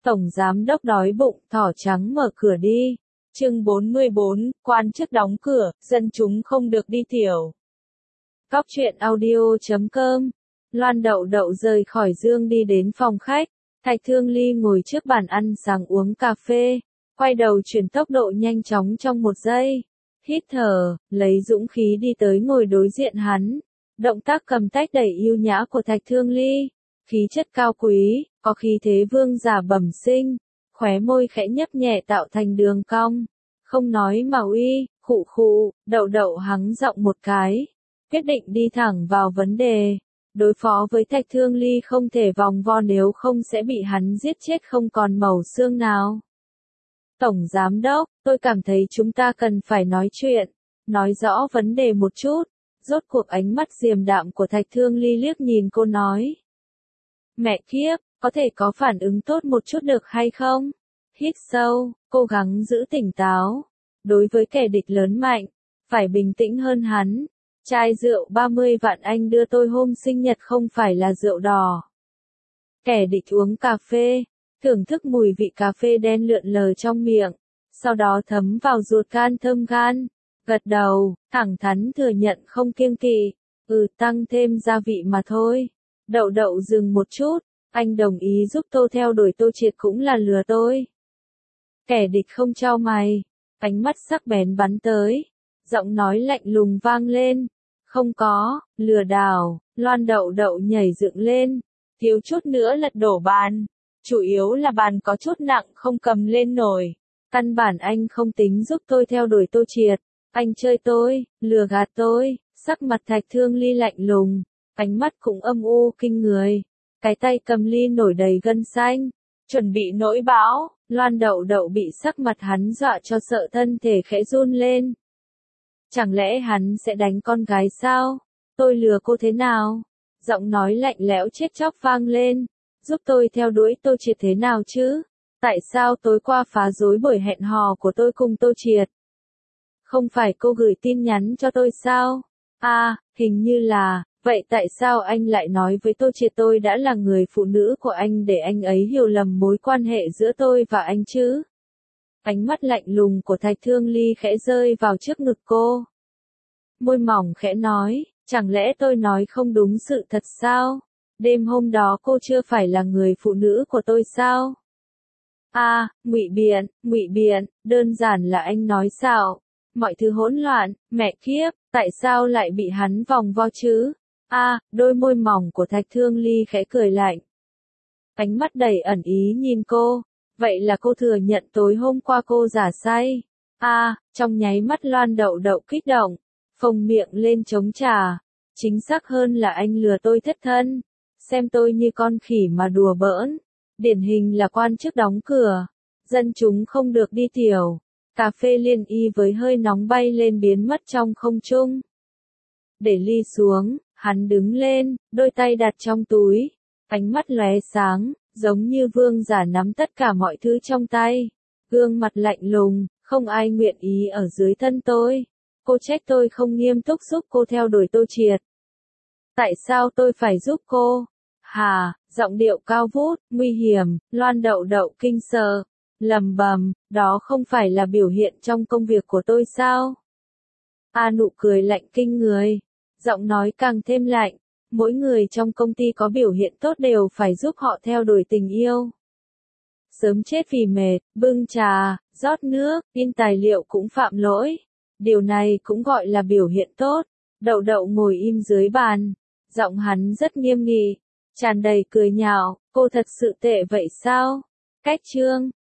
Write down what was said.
Tổng giám đốc đói bụng, thỏ trắng mở cửa đi. Chương 44, quan chức đóng cửa, dân chúng không được đi tiểu. Cóc truyện audio.com. Loan Đậu Đậu rời khỏi giường đi đến phòng khách. Thạch Thương Ly ngồi trước bàn ăn sáng uống cà phê, quay đầu chuyển tốc độ nhanh chóng trong một giây. Hít thở, lấy dũng khí đi tới ngồi đối diện hắn. Động tác cầm tách đầy yêu nhã của Thạch Thương Ly, khí chất cao quý, có khí thế vương giả bẩm sinh, khóe môi khẽ nhấp nhẹ tạo thành đường cong. Không nói mà uy, khụ khụ, Đậu Đậu hắng giọng một cái, quyết định đi thẳng vào vấn đề. Đối phó với Thạch Thương Ly không thể vòng vo, nếu không sẽ bị hắn giết chết không còn mẩu xương nào. Tổng giám đốc, tôi cảm thấy chúng ta cần phải nói chuyện, nói rõ vấn đề một chút. Rốt cuộc ánh mắt điềm đạm của Thạch Thương Ly liếc nhìn cô nói. Mẹ kiếp, có thể có phản ứng tốt một chút được hay không? Hít sâu, cố gắng giữ tỉnh táo. Đối với kẻ địch lớn mạnh, phải bình tĩnh hơn hắn. Chai rượu 30 vạn anh đưa tôi hôm sinh nhật không phải là rượu đỏ. Kẻ địch uống cà phê, thưởng thức mùi vị cà phê đen lượn lờ trong miệng, sau đó thấm vào ruột gan thơm gan. Gật đầu, thẳng thắn thừa nhận không kiêng kỵ. Tăng thêm gia vị mà thôi. Đậu Đậu dừng một chút, anh đồng ý giúp tôi theo đuổi Tô Triệt cũng là lừa tôi. Kẻ địch không chau mày, ánh mắt sắc bén bắn tới, giọng nói lạnh lùng vang lên. Không có, lừa đảo. Loan Đậu Đậu nhảy dựng lên, thiếu chút nữa lật đổ bàn. Chủ yếu là bàn có chút nặng không cầm lên nổi. Căn bản anh không tính giúp tôi theo đuổi Tô Triệt. Anh chơi tôi, lừa gạt tôi. Sắc mặt Thạch Thương Ly lạnh lùng, ánh mắt cũng âm u kinh người. Cái tay cầm ly nổi đầy gân xanh, chuẩn bị nổi bão. Loan Đậu Đậu bị sắc mặt hắn dọa cho sợ thân thể khẽ run lên. Chẳng lẽ hắn sẽ đánh con gái sao? Tôi lừa cô thế nào? Giọng nói lạnh lẽo chết chóc vang lên. Giúp tôi theo đuổi Tô Triệt thế nào chứ? Tại sao tối qua phá rối buổi hẹn hò của tôi cùng Tô Triệt? Không phải cô gửi tin nhắn cho tôi sao? Hình như là, vậy tại sao anh lại nói với Tô Triệt tôi đã là người phụ nữ của anh để anh ấy hiểu lầm mối quan hệ giữa tôi và anh chứ? Ánh mắt lạnh lùng của Thạch Thương Ly khẽ rơi vào trước ngực cô. Môi mỏng khẽ nói, chẳng lẽ tôi nói không đúng sự thật sao? Đêm hôm đó cô chưa phải là người phụ nữ của tôi sao? Ngụy biện, đơn giản là anh nói xạo. Mọi thứ hỗn loạn, mẹ kiếp, tại sao lại bị hắn vòng vo chứ? Đôi môi mỏng của Thạch Thương Ly khẽ cười lạnh. Ánh mắt đầy ẩn ý nhìn cô. Vậy là cô thừa nhận tối hôm qua cô giả say. Trong nháy mắt Loan Đậu Đậu kích động, phồng miệng lên chống trả. Chính xác hơn là anh lừa tôi thất thân. Xem tôi như con khỉ mà đùa bỡn. Điển hình là quan chức đóng cửa. Dân chúng không được đi tiểu. Cà phê liên y với hơi nóng bay lên biến mất trong không trung. Để ly xuống, hắn đứng lên, đôi tay đặt trong túi. Ánh mắt lóe sáng, giống như vương giả nắm tất cả mọi thứ trong tay. Gương mặt lạnh lùng, không ai nguyện ý ở dưới thân tôi. Cô trách tôi không nghiêm túc giúp cô theo đuổi Tô Triệt. Tại sao tôi phải giúp cô? Giọng điệu cao vút, nguy hiểm. Loan Đậu Đậu kinh sợ, lầm bầm, đó không phải là biểu hiện trong công việc của tôi sao? Nụ cười lạnh kinh người, giọng nói càng thêm lạnh. Mỗi người trong công ty có biểu hiện tốt đều phải giúp họ theo đuổi tình yêu. Sớm chết vì mệt, bưng trà, rót nước, in tài liệu cũng phạm lỗi. Điều này cũng gọi là biểu hiện tốt. Đậu Đậu ngồi im dưới bàn, giọng hắn rất nghiêm nghị, tràn đầy cười nhạo. Cô thật sự tệ vậy sao? Cách chương